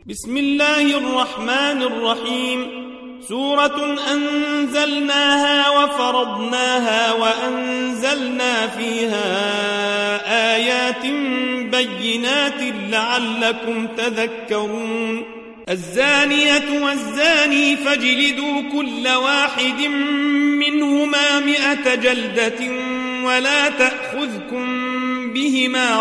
بسم الله الرحمن الرحيم. سورة أنزلناها وفرضناها وأنزلنا فيها آيات بينات لعلكم تذكرون. الزانية والزاني فاجلدوا كل واحد منهما 100 جلدة ولا تأخذكم بهما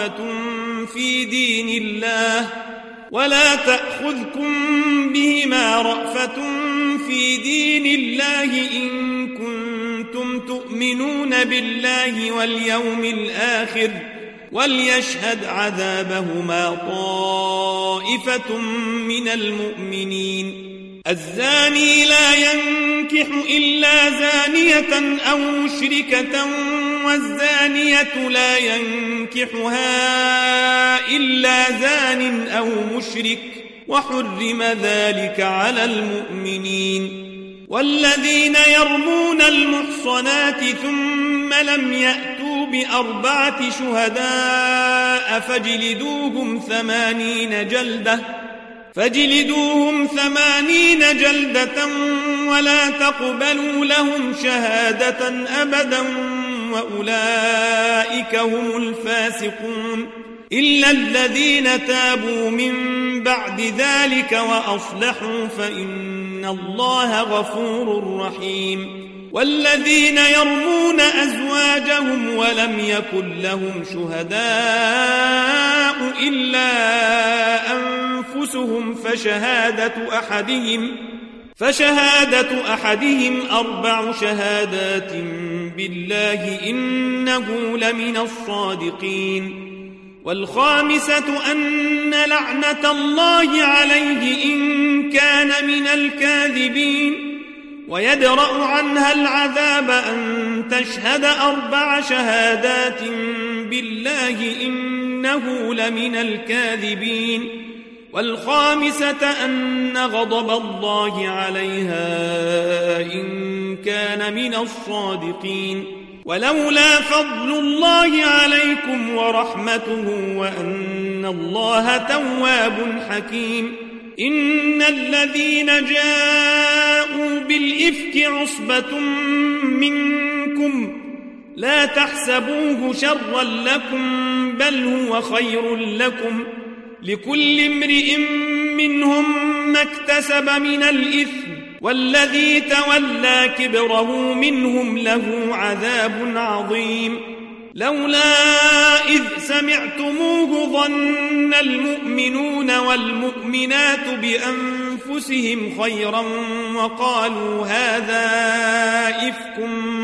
رأفة في دين الله إن كنتم تؤمنون بالله واليوم الآخر وليشهد عذابهما طائفة من المؤمنين. الزاني لا ينكح إلا زانية أو مشركة والزانية لا ينكحها إلا زان أو مشرك وحرم ذلك على المؤمنين. والذين يرمون المحصنات ثم لم يأتوا ب4 شهداء فاجلدوهم 80 جلدة ولا تقبلوا لهم شهادة أبدا وأولئك هم الفاسقون إلا الذين تابوا من بعد ذلك وأصلحوا فإن الله غفور رحيم. والذين يرمون أزواجهم ولم يكن لهم شهداء إلا أنفسهم فشهادة أحدهم 4 شهادات بالله إنه لمن الصادقين. والخامسة أن لعنة الله عليه إن كان من الكاذبين ويدرأ عنها العذاب أن تشهد 4 شهادات بالله إنه لمن الكاذبين. والخامسة أن غضب الله عليها إن كان من الصادقين. ولولا فضل الله عليكم ورحمته وأن الله تواب حكيم. إن الذين جاءوا بالإفك عصبة منكم لا تحسبوه شرا لكم بل هو خير لكم لكل امرئ منهم ما اكتسب من الإثم والذي تولى كبره منهم له عذاب عظيم. لولا إذ سمعتموه ظن المؤمنون والمؤمنات بأنفسهم خيرا وقالوا هذا إفك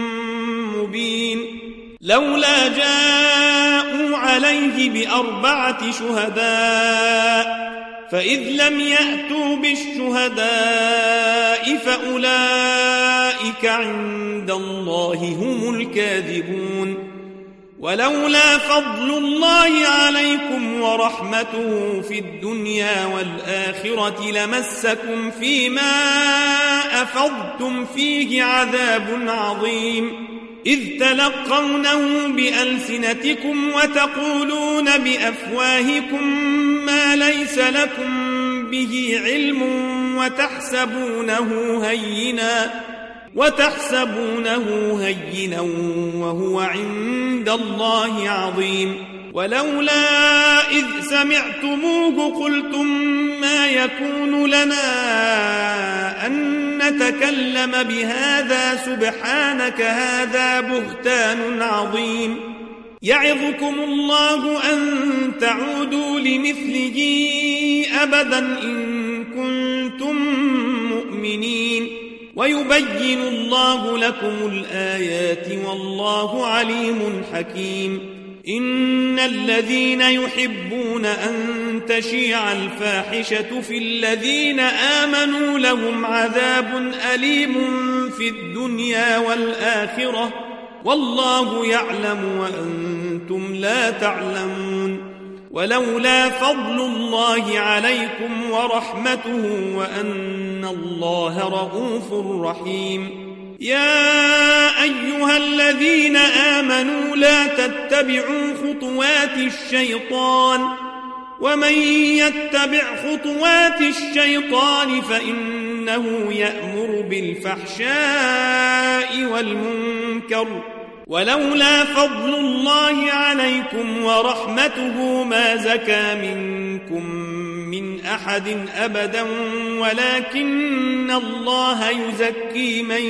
مبين. لولا جاءوا عليه ب4 شهداء فإذ لم يأتوا بالشهداء فأولئك عند الله هم الكاذبون. ولولا فضل الله عليكم ورحمته في الدنيا والآخرة لمسكم فيما أفضتم فيه عذاب عظيم. إذ تلقونه بألسنتكم وتقولون بأفواهكم ما ليس لكم به علم وتحسبونه هينا وهو عند الله عظيم. ولولا إذ سمعتموه قلتم ما يكون لنا أن نتكلم بهذا سبحانك هذا بهتان عظيم. يعظكم الله أن تعودوا لمثله أبدا إن كنتم مؤمنين ويبين الله لكم الآيات والله عليم حكيم. إن الذين يحبون أن تشيع الفاحشة في الذين آمنوا لهم عذاب أليم في الدنيا والآخرة والله يعلم وأنتم لا تعلمون. ولولا فضل الله عليكم ورحمته وأن الله رؤوف رحيم. يا أيها الذين آمنوا لا تتبعوا خطوات الشيطان ومن يتبع خطوات الشيطان فإنه يأمر بالفحشاء والمنكر ولولا فضل الله عليكم ورحمته ما زكى منكم من أحد أبدا ولكن الله يزكي من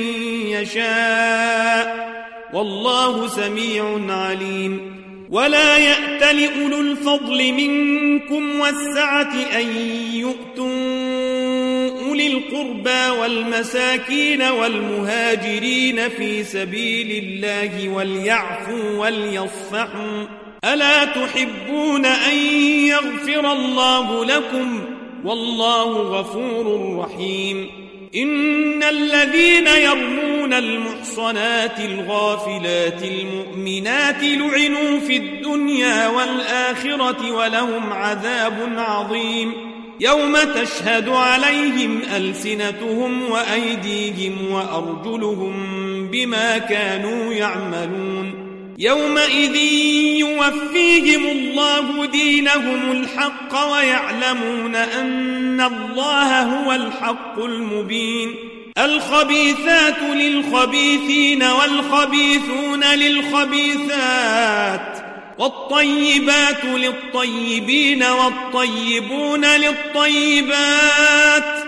يشاء والله سميع عليم ولا يأتل أولو الفضل منكم والسعة أن يؤتوا أولي القربى والمساكين والمهاجرين في سبيل الله وليعفوا وليصفحوا ألا تحبون أن يغفر الله لكم والله غفور رحيم إن الذين يرمون المحصنات الغافلات المؤمنات لعنوا في الدنيا والآخرة ولهم عذاب عظيم يوم تشهد عليهم ألسنتهم وأيديهم وأرجلهم بما كانوا يعملون يومئذ يوفيهم الله دينهم الحق ويعلمون أن الله هو الحق المبين الخبيثات للخبيثين والخبيثون للخبيثات والطيبات للطيبين والطيبون للطيبات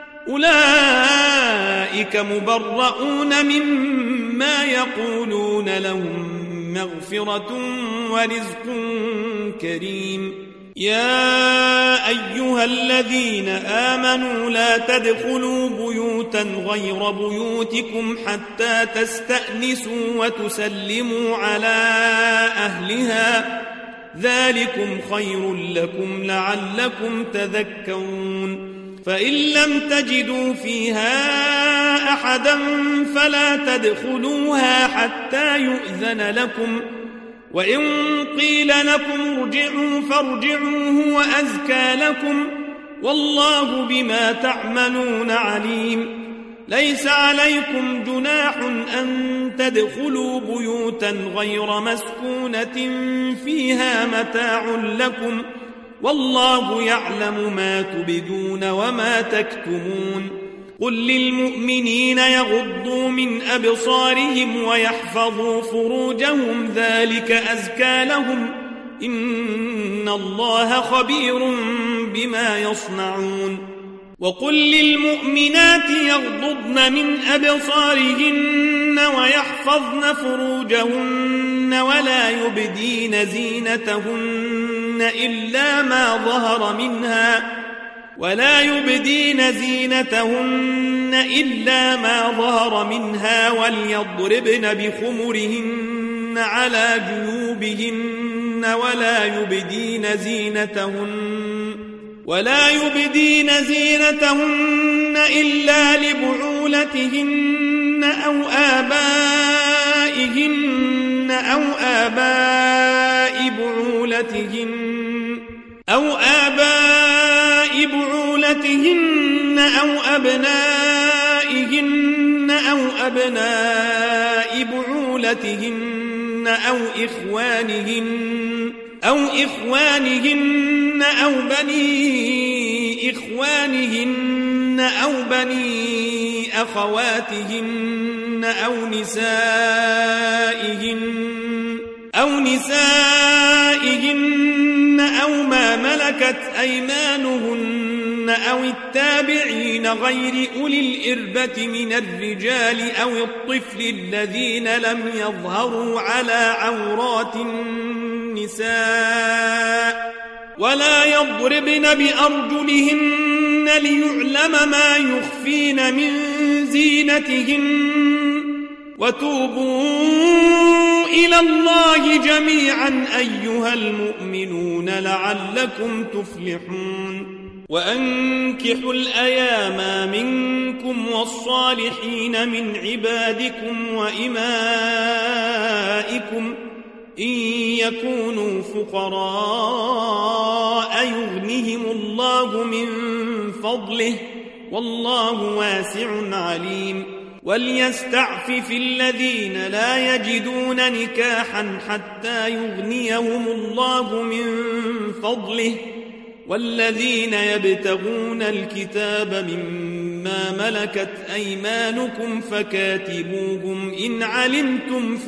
أولئك مبرؤون مما يقولون لهم مغفرة ورزق كريم يا أيها الذين آمنوا لا تدخلوا بيوتا غير بيوتكم حتى تستأنسوا وتسلموا على أهلها ذلكم خير لكم لعلكم تذكرون فإن لم تجدوا فيها أحدا فلا تدخلوها حتى يؤذن لكم وإن قيل لكم ارجعوا فارجعوا هو أزكى لكم والله بما تعملون عليم ليس عليكم جناح أن تدخلوا بيوتا غير مسكونة فيها متاع لكم والله يعلم ما تبدون وما تكتمون قل للمؤمنين يغضوا من أبصارهم ويحفظوا فروجهم ذلك أزكى لهم إن الله خبير بما يصنعون وقل للمؤمنات يغضضن من أبصارهن ويحفظن فروجهن ولا يبدين زينتهن إلا ما ظهر منها وليضربن بخمرهن على جيوبهن ولا يبدين زينتهن إلا لبعولتهن أو آباء بعولتهن أو أبنائهن أو أبناء بعولتهن أو إخوانهن أو بني إخوانهن أو بني أخواتهن أو نسائهن أو ما ملكت أيمانهن أو التابعين غير أولي الإربة من الرجال أو الطفل الذين لم يظهروا على عورات النساء ولا يضربن بأرجلهن ليعلم ما يخفين من زينتهن وتوبوا إلى الله جميعا أيها المؤمنون لعلكم تفلحون وأنكحوا الأيام منكم والصالحين من عبادكم وإمائكم إن يكونوا فقراء يغنهم الله من فضله والله واسع عليم وليستعفف الذين لا يجدون نكاحا حتى يغنيهم الله من فضله والذين يبتغون الكتاب مما ملكت أيمانكم فكاتبوهم إن علمتم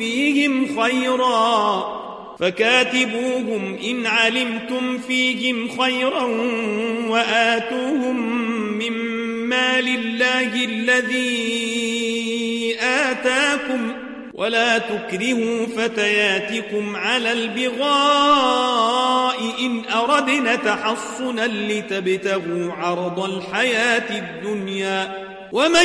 فيهم خيرا وآتوهم مما لله الذي آتاكم ولا تكرهوا فتياتكم على البغاء إن أردنا تحصنا لتبتغوا عرض الحياة الدنيا ومن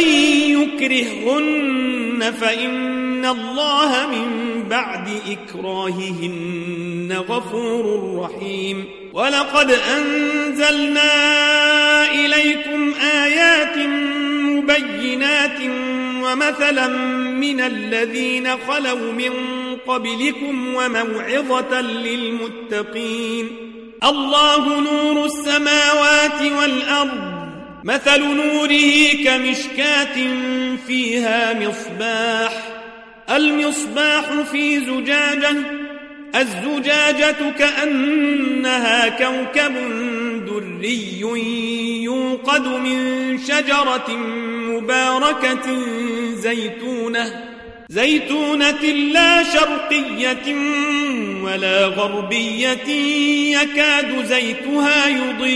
يكرههن فإن الله من بعد إكراههن غفور رحيم ولقد أنزلنا إليكم آيات مبينات ومثلا من الذين خلوا من قبلكم وموعظة للمتقين الله نور السماوات والأرض مثل نوره كمشكاة فيها المصباح في زجاجة الزجاجة كأنها كوكب دري يوقد من شجرة مباركة زيتونة لا شرقية ولا غربية يكاد زيتها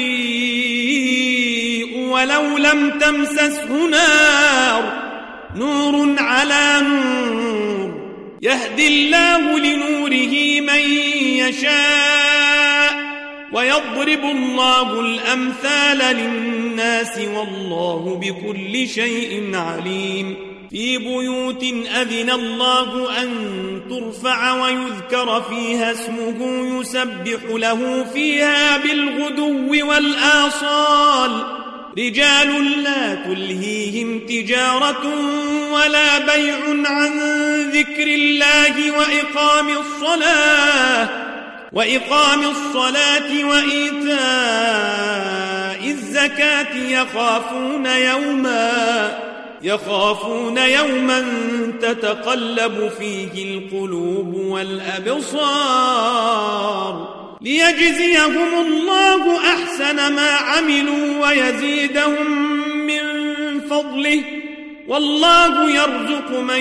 يضيء ولو لم تمسسه نور على نور يهدي الله لنوره من يشاء ويضرب الله الأمثال للناس والله بكل شيء عليم في بيوت أذن الله أن ترفع ويذكر فيها اسمه يسبح له فيها بالغدو والآصال رجال لا تلهيهم تجارة ولا بيع عن ذكر الله وإقام الصلاة وإيتاء الزكاة يخافون يوما تتقلب فيه القلوب والأبصار ليجزيهم الله أحسن ما عملوا ويزيدهم من فضله والله يرزق من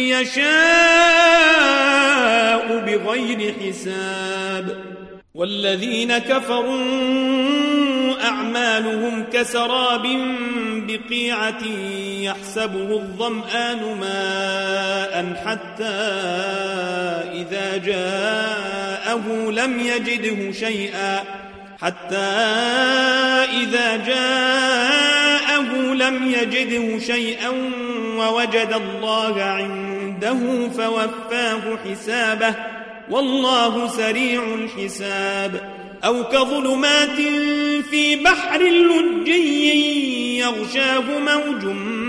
يشاء بغير حساب والذين كفروا أعمالهم كسراب بقيعة يحسبه الظمآن ماء حتى إذا جاءه لم يجده شيئا ووجد الله عنده فوفاه حسابه والله سريع الحساب أو كظلمات في بحر لجي يغشاه موج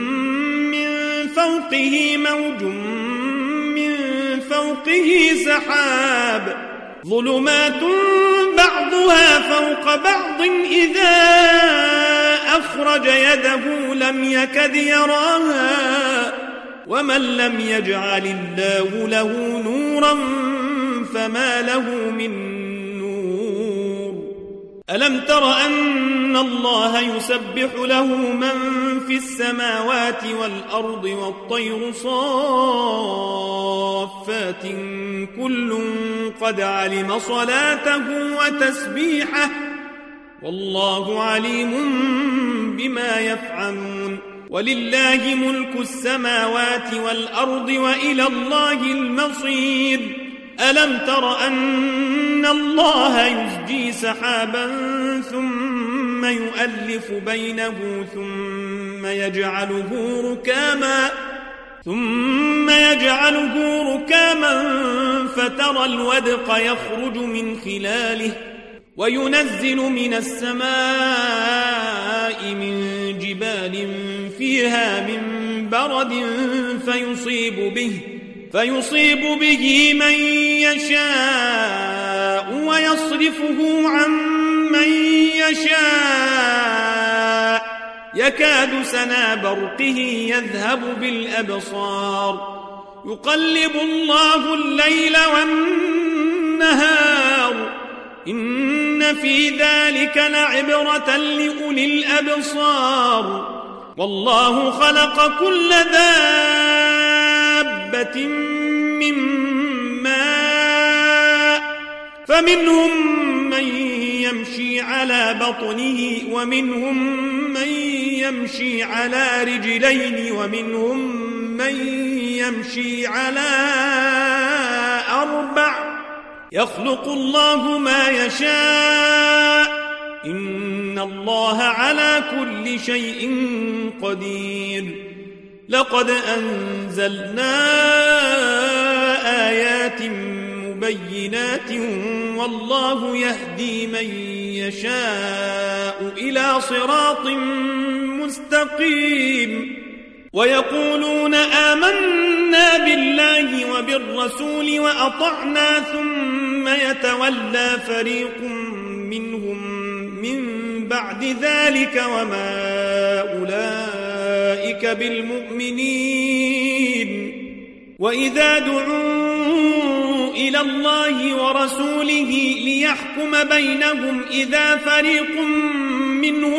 من فوقه سحاب ظلمات بعضها فوق بعض إذا أخرج يده لم يكد يراها ومن لم يجعل الله له نورا فما له من نور ألم تر أن الله يسبح له من في السماوات والأرض والطير صافات كل قد علم صلاته وتسبيحه والله عليم بما يفعلون ولله ملك السماوات والأرض وإلى الله المصير ألم تر أن الله يزجي سحابا ثم يؤلف بينه ثم يجعله ركاما فترى الودق يخرج من خلاله وينزل من السماء من جبال فيها من برد فيصيب به من يشاء ويصرفه عن من يشاء يكاد سنا برقه يذهب بالأبصار يقلب الله الليل والنهار إن إن في ذلك لعبرة لأولي الأبصار والله خلق كل دابة من ماء فمنهم من يمشي على بطنه ومنهم من يمشي على رجلين ومنهم من يمشي على 4 يخلق الله ما يشاء إن الله على كل شيء قدير لقد أنزلنا آيات مبينات والله يهدي من يشاء إلى صراط مستقيم ويقولون آمنا بالله وبالرسول وأطعنا ثم يتولى فريق منهم من بعد ذلك وما أولئك بالمؤمنين وإذا دعوا إلى الله ورسوله ليحكم بينهم إذا فريق منهم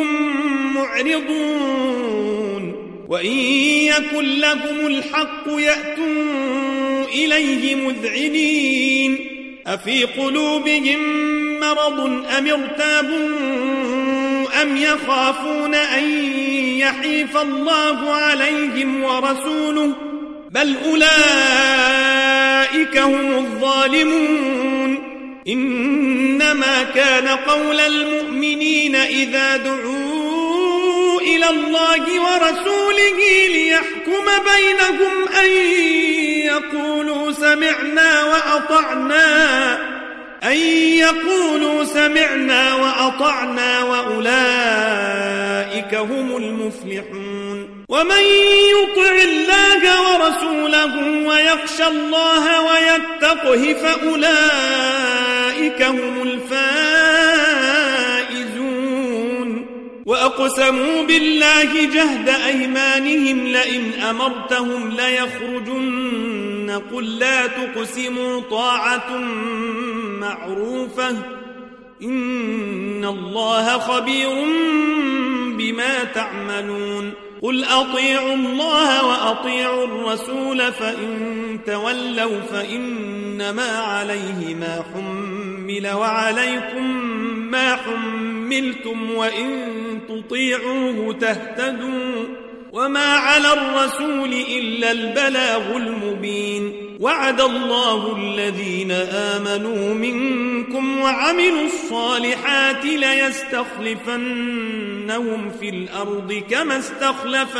معرضون وإن يكن لهم الحق يأتوا إليه مذعنين أفي قلوبهم مرض أم ارتابوا أم يخافون أن يحيف الله عليهم ورسوله بل أولئك هم الظالمون إنما كان قول المؤمنين إذا دعوا إلى الله ورسوله ليحكم بينهم أن يقولوا سمعنا وأطعنا وأولئك هم المفلحون ومن يطع الله ورسوله ويخشى الله ويتقه فأولئك هم الفائزون وأقسموا بالله جهد أيمانهم لئن أمرتهم ليخرجن قل لا تقسموا طاعة معروفة إن الله خبير بما تعملون قل أطيعوا الله وأطيعوا الرسول فإن تولوا فإنما عليه ما حمل وعليكم ما حملتم وإن تطيعوه تهتدوا وما على الرسول إلا البلاغ المبين وعد الله الذين آمنوا منكم وعملوا الصالحات ليستخلفنهم في الأرض كما استخلف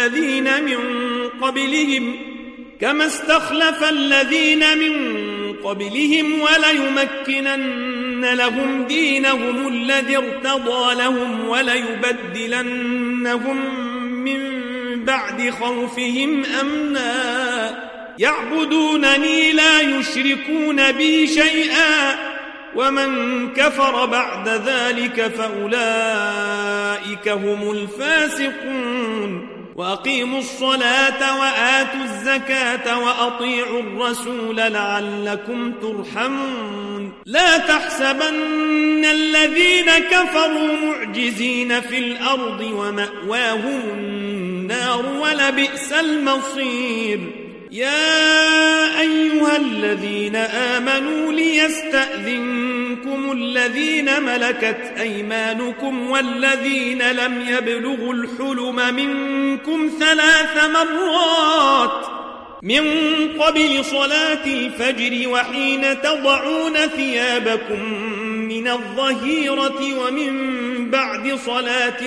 الذين من قبلهم وليمكنن لهم دينهم الذي ارتضى لهم وليبدلنهم من بعد خوفهم أمنا يعبدونني لا يشركون بي شيئا ومن كفر بعد ذلك فأولئك هم الفاسقون وأقيموا الصلاة وآتوا الزكاة وأطيعوا الرسول لعلكم ترحمون لا تحسبن الذين كفروا معجزين في الأرض ومأواهم النار ولبئس المصير يا أيها الذين آمنوا ليستأذنكم الذين ملكت أيمانكم والذين لم يبلغوا الحلم منكم 3 مرات من قبل صلاة الفجر وحين تضعون ثيابكم من الظهيرة ومن بعد صلاة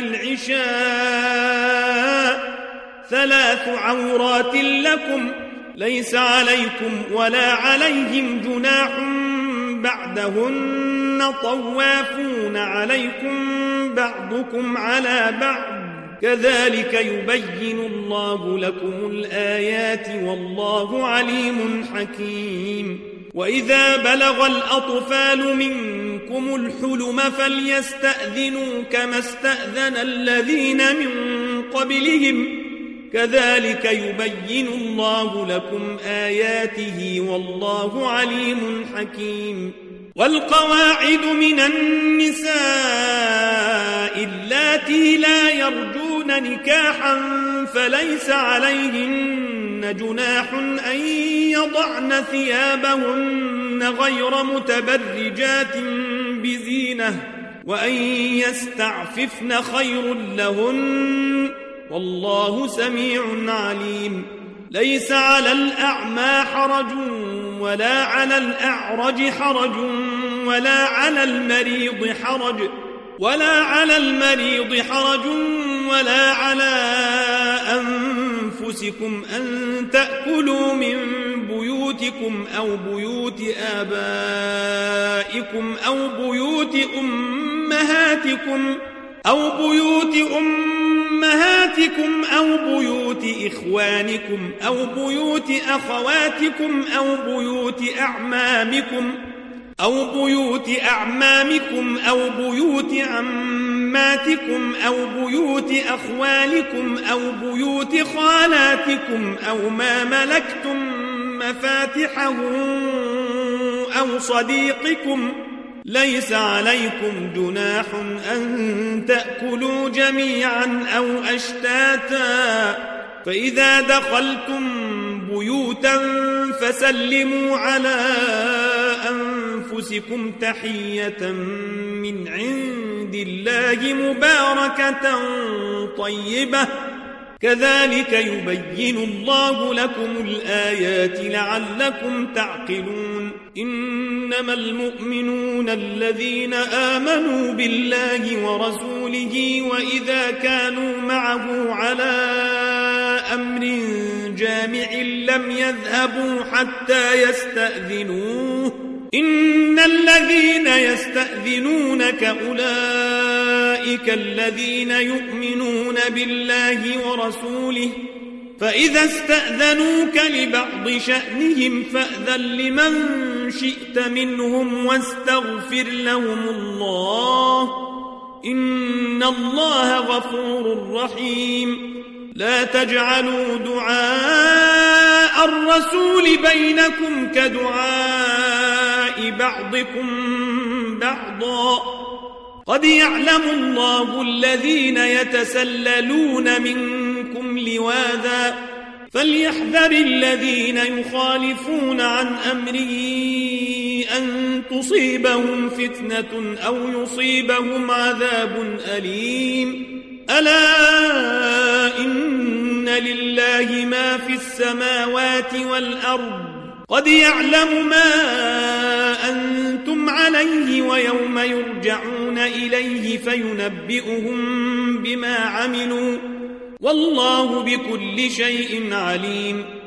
العشاء 3 عورات لكم ليس عليكم ولا عليهم جناح بعدهن طوافون عليكم بعضكم على بعض كذلك يبين الله لكم الآيات والله عليم حكيم وإذا بلغ الأطفال منكم الحلم فليستأذنوا كما استأذن الذين من قبلهم كذلك يبين الله لكم آياته والله عليم حكيم والقواعد من النساء اللاتي لا يرجون نكاحا فليس عليهن جناح أن يضعن ثيابهن غير متبرجات بزينة وأن يستعففن خير لهن والله سميع عليم. ليس على الأعمى حرج ولا على الأعرج حرج ولا على المريض حرج ولا على أنفسكم أن تأكلوا من بيوتكم أو بيوت آبائكم أو بيوت أمهاتكم أو بيوت إخوانكم أو بيوت أخواتكم أو بيوت أعمامكم أو بيوت عماتكم أو بيوت أخوالكم أو بيوت خالاتكم أو ما ملكتم مفاتحه أو صديقكم. ليس عليكم جناح أن تأكلوا جميعا أو أشتاتا فإذا دخلتم بيوتا فسلموا على أنفسكم تحية من عند الله مباركة طيبة كذلك يبين الله لكم الآيات لعلكم تعقلون. إنما المؤمنون الذين آمنوا بالله ورسوله وإذا كانوا معه على أمر جامع لم يذهبوا حتى يستأذنوه. إن الذين يستأذنونك أولئك الذين يؤمنون بالله ورسوله فإذا استأذنوك لبعض شأنهم فأذن لمن شئت منهم واستغفر لهم الله إن الله غفور رحيم. لا تجعلوا دعاء الرسول بينكم كدعاء بعضكم بعضا قد يعلم الله الذين يتسللون منكم لواذا فليحذر الذين يخالفون عن أمره أن تصيبهم فتنة أو يصيبهم عذاب أليم. ألا إن لله ما في السماوات والأرض قد يعلم ما أنتم عليه ويوم يرجعون إليه فينبئهم بما عملوا والله بكل شيء عليم.